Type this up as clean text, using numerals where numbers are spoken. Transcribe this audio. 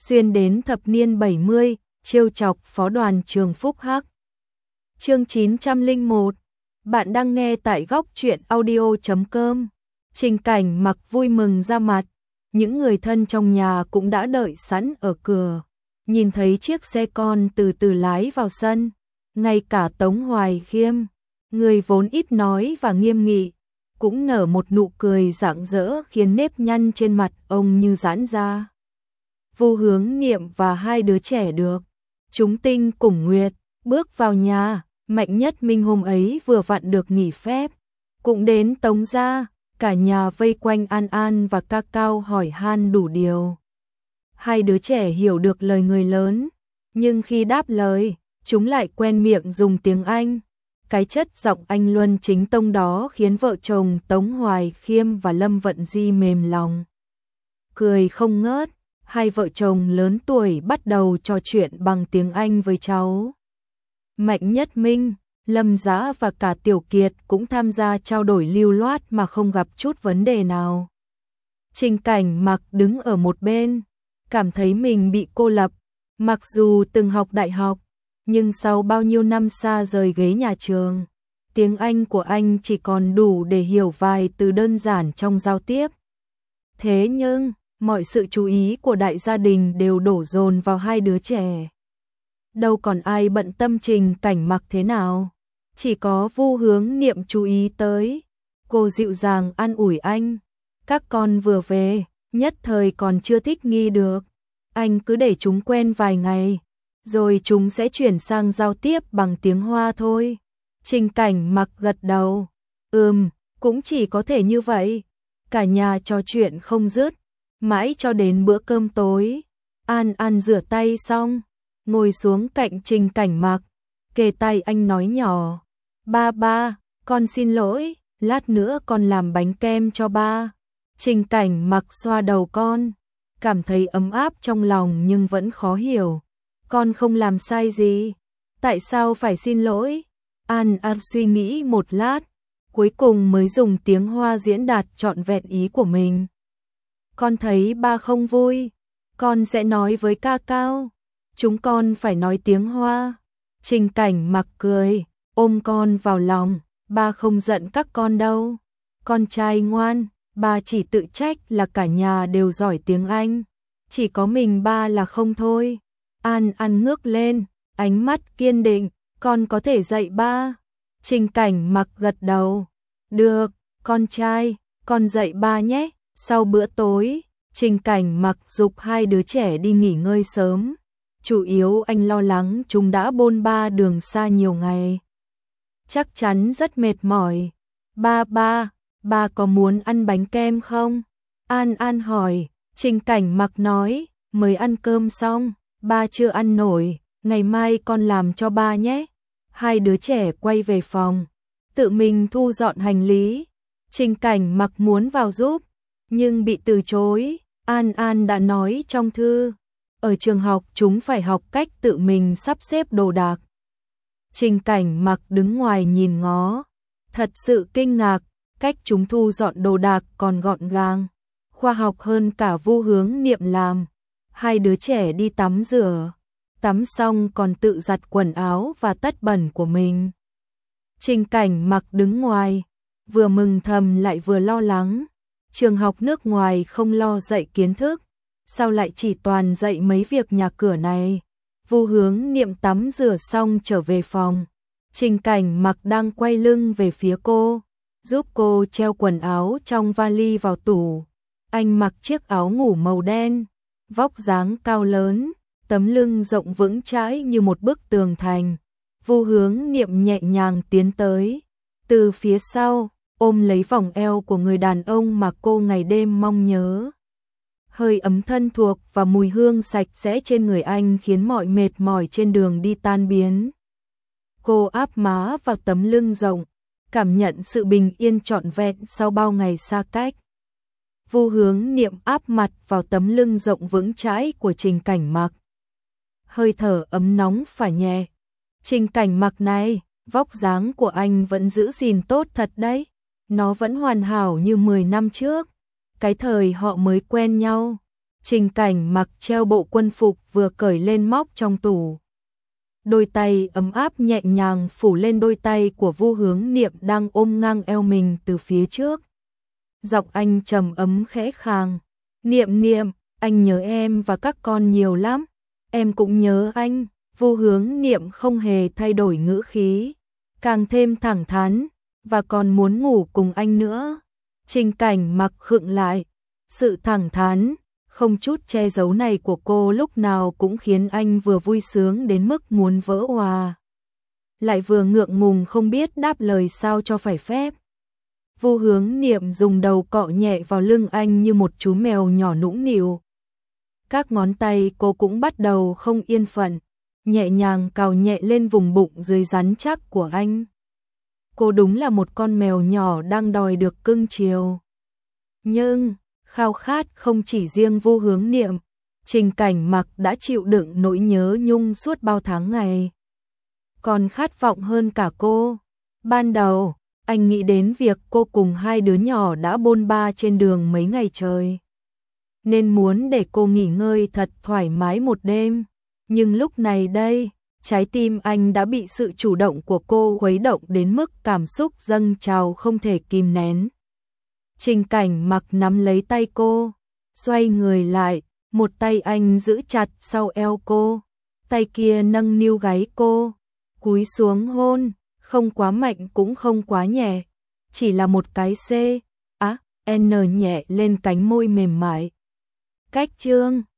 xuyên đến thập niên 70, trêu chọc phó đoàn trường Phúc Hắc. Chương 901. Bạn đang nghe tại góc truyện audio.com. Trình Cảnh Mặc vui mừng ra mặt, những người thân trong nhà cũng đã đợi sẵn ở cửa. Nhìn thấy chiếc xe con từ từ lái vào sân, ngay cả Tống Hoài Khiêm, người vốn ít nói và nghiêm nghị, cũng nở một nụ cười rạng rỡ khiến nếp nhăn trên mặt ông như giãn ra. Vu Hướng Niệm và hai đứa trẻ được Chúng Tinh cùng Nguyệt bước vào nhà. Mạnh Nhất Minh hôm ấy vừa vặn được nghỉ phép, cũng đến Tống gia, cả nhà vây quanh An An và Ca Cao hỏi han đủ điều. Hai đứa trẻ hiểu được lời người lớn, nhưng khi đáp lời, chúng lại quen miệng dùng tiếng Anh. Cái chất giọng Anh Luân chính tông đó khiến vợ chồng Tống Hoài Khiêm và Lâm Vận Di mềm lòng. Cười không ngớt, hai vợ chồng lớn tuổi bắt đầu trò chuyện bằng tiếng Anh với cháu. Mạnh Nhất Minh, Lâm Dã và cả Tiểu Kiệt cũng tham gia trao đổi lưu loát mà không gặp chút vấn đề nào. Trình Cảnh Mặc đứng ở một bên, cảm thấy mình bị cô lập. Mặc dù từng học đại học, nhưng sau bao nhiêu năm xa rời ghế nhà trường, tiếng Anh của anh chỉ còn đủ để hiểu vài từ đơn giản trong giao tiếp. Thế nhưng, mọi sự chú ý của đại gia đình đều đổ dồn vào hai đứa trẻ. Đâu còn ai bận tâm Trình Cảnh Mặc thế nào, chỉ có Vu Hướng Niệm chú ý tới. Cô dịu dàng an ủi anh, các con vừa về, nhất thời còn chưa thích nghi được, anh cứ để chúng quen vài ngày, rồi chúng sẽ chuyển sang giao tiếp bằng tiếng Hoa thôi. Trình Cảnh Mặc gật đầu, cũng chỉ có thể như vậy. Cả nhà trò chuyện không dứt, mãi cho đến bữa cơm tối. An An rửa tay xong, ngồi xuống cạnh Trình Cảnh Mặc, kề tai anh nói nhỏ, ba, con xin lỗi, lát nữa con làm bánh kem cho ba. Trình Cảnh Mặc xoa đầu con, cảm thấy ấm áp trong lòng nhưng vẫn khó hiểu. Con không làm sai gì, tại sao phải xin lỗi? An An suy nghĩ một lát, cuối cùng mới dùng tiếng Hoa diễn đạt trọn vẹn ý của mình. Con thấy ba không vui, con sẽ nói với Ca Cao. Chúng con phải nói tiếng Hoa. Trình Cảnh Mặc cười, ôm con vào lòng, ba không giận các con đâu. Con trai ngoan, ba chỉ tự trách là cả nhà đều giỏi tiếng Anh, chỉ có mình ba là không thôi. An An ngước lên, ánh mắt kiên định, con có thể dạy ba. Trình Cảnh Mặc gật đầu, được, con trai, con dạy ba nhé. Sau bữa tối, Trình Cảnh Mặc giục hai đứa trẻ đi nghỉ ngơi sớm. Chủ yếu anh lo lắng chúng đã bôn ba đường xa nhiều ngày, chắc chắn rất mệt mỏi. Ba có muốn ăn bánh kem không? An An hỏi. Trình Cảnh Mặc nói, mới ăn cơm xong, ba chưa ăn nổi, ngày mai con làm cho ba nhé. Hai đứa trẻ quay về phòng, tự mình thu dọn hành lý. Trình Cảnh Mặc muốn vào giúp, nhưng bị từ chối. An An đã nói trong thư, ở trường học chúng phải học cách tự mình sắp xếp đồ đạc. Trình Cảnh Mặc đứng ngoài nhìn ngó, thật sự kinh ngạc, cách chúng thu dọn đồ đạc còn gọn gàng, khoa học hơn cả Vu Hướng Niệm làm. Hai đứa trẻ đi tắm rửa, tắm xong còn tự giặt quần áo và tất bẩn của mình. Trình Cảnh Mặc đứng ngoài, vừa mừng thầm lại vừa lo lắng. Trường học nước ngoài không lo dạy kiến thức, sao lại chỉ toàn dạy mấy việc nhà cửa này? Vu Hướng Niệm tắm rửa xong trở về phòng. Trình Cảnh Mặc đang quay lưng về phía cô, giúp cô treo quần áo trong vali vào tủ. Anh mặc chiếc áo ngủ màu đen, vóc dáng cao lớn, tấm lưng rộng vững chãi như một bức tường thành. Vu Hướng Niệm nhẹ nhàng tiến tới, từ phía sau, ôm lấy vòng eo của người đàn ông mà cô ngày đêm mong nhớ. Hơi ấm thân thuộc và mùi hương sạch sẽ trên người anh khiến mọi mệt mỏi trên đường đi tan biến. Cô áp má vào tấm lưng rộng, cảm nhận sự bình yên trọn vẹn sau bao ngày xa cách. Vu Hướng Niệm áp mặt vào tấm lưng rộng vững chãi của Trình Cảnh Mặc. Hơi thở ấm nóng phả nhẹ. Trình Cảnh Mặc này, vóc dáng của anh vẫn giữ gìn tốt thật đấy. Nó vẫn hoàn hảo như 10 năm trước, cái thời họ mới quen nhau. Trình Cảnh mặc treo bộ quân phục vừa cởi lên móc trong tủ. Đôi tay ấm áp nhẹ nhàng phủ lên đôi tay của Vu Hướng Niệm đang ôm ngang eo mình từ phía trước. Giọng anh trầm ấm khẽ khàng. Niệm Niệm, anh nhớ em và các con nhiều lắm. Em cũng nhớ anh. Vu Hướng Niệm không hề thay đổi ngữ khí, càng thêm thẳng thắn, và còn muốn ngủ cùng anh nữa. Trình Cảnh mặc khựng lại. Sự thẳng thắn, không chút che giấu này của cô lúc nào cũng khiến anh vừa vui sướng đến mức muốn vỡ òa, lại vừa ngượng ngùng không biết đáp lời sao cho phải phép. Vu Hướng Niệm dùng đầu cọ nhẹ vào lưng anh như một chú mèo nhỏ nũng nịu. Các ngón tay cô cũng bắt đầu không yên phận, nhẹ nhàng cào nhẹ lên vùng bụng dưới rắn chắc của anh. Cô đúng là một con mèo nhỏ đang đòi được cưng chiều. Nhưng khao khát không chỉ riêng Vu Hướng Niệm, Trình Cảnh mặc đã chịu đựng nỗi nhớ nhung suốt bao tháng ngày. Còn khát vọng hơn cả cô. Ban đầu, anh nghĩ đến việc cô cùng hai đứa nhỏ đã bôn ba trên đường mấy ngày trời, nên muốn để cô nghỉ ngơi thật thoải mái một đêm. Nhưng lúc này đây, trái tim anh đã bị sự chủ động của cô khuấy động đến mức cảm xúc dâng trào không thể kìm nén. Trình Cảnh mặc nắm lấy tay cô, xoay người lại, một tay anh giữ chặt sau eo cô, tay kia nâng niu gáy cô, cúi xuống hôn, không quá mạnh cũng không quá nhẹ, chỉ là một cái C, N nhẹ lên cánh môi mềm mại. Cách chương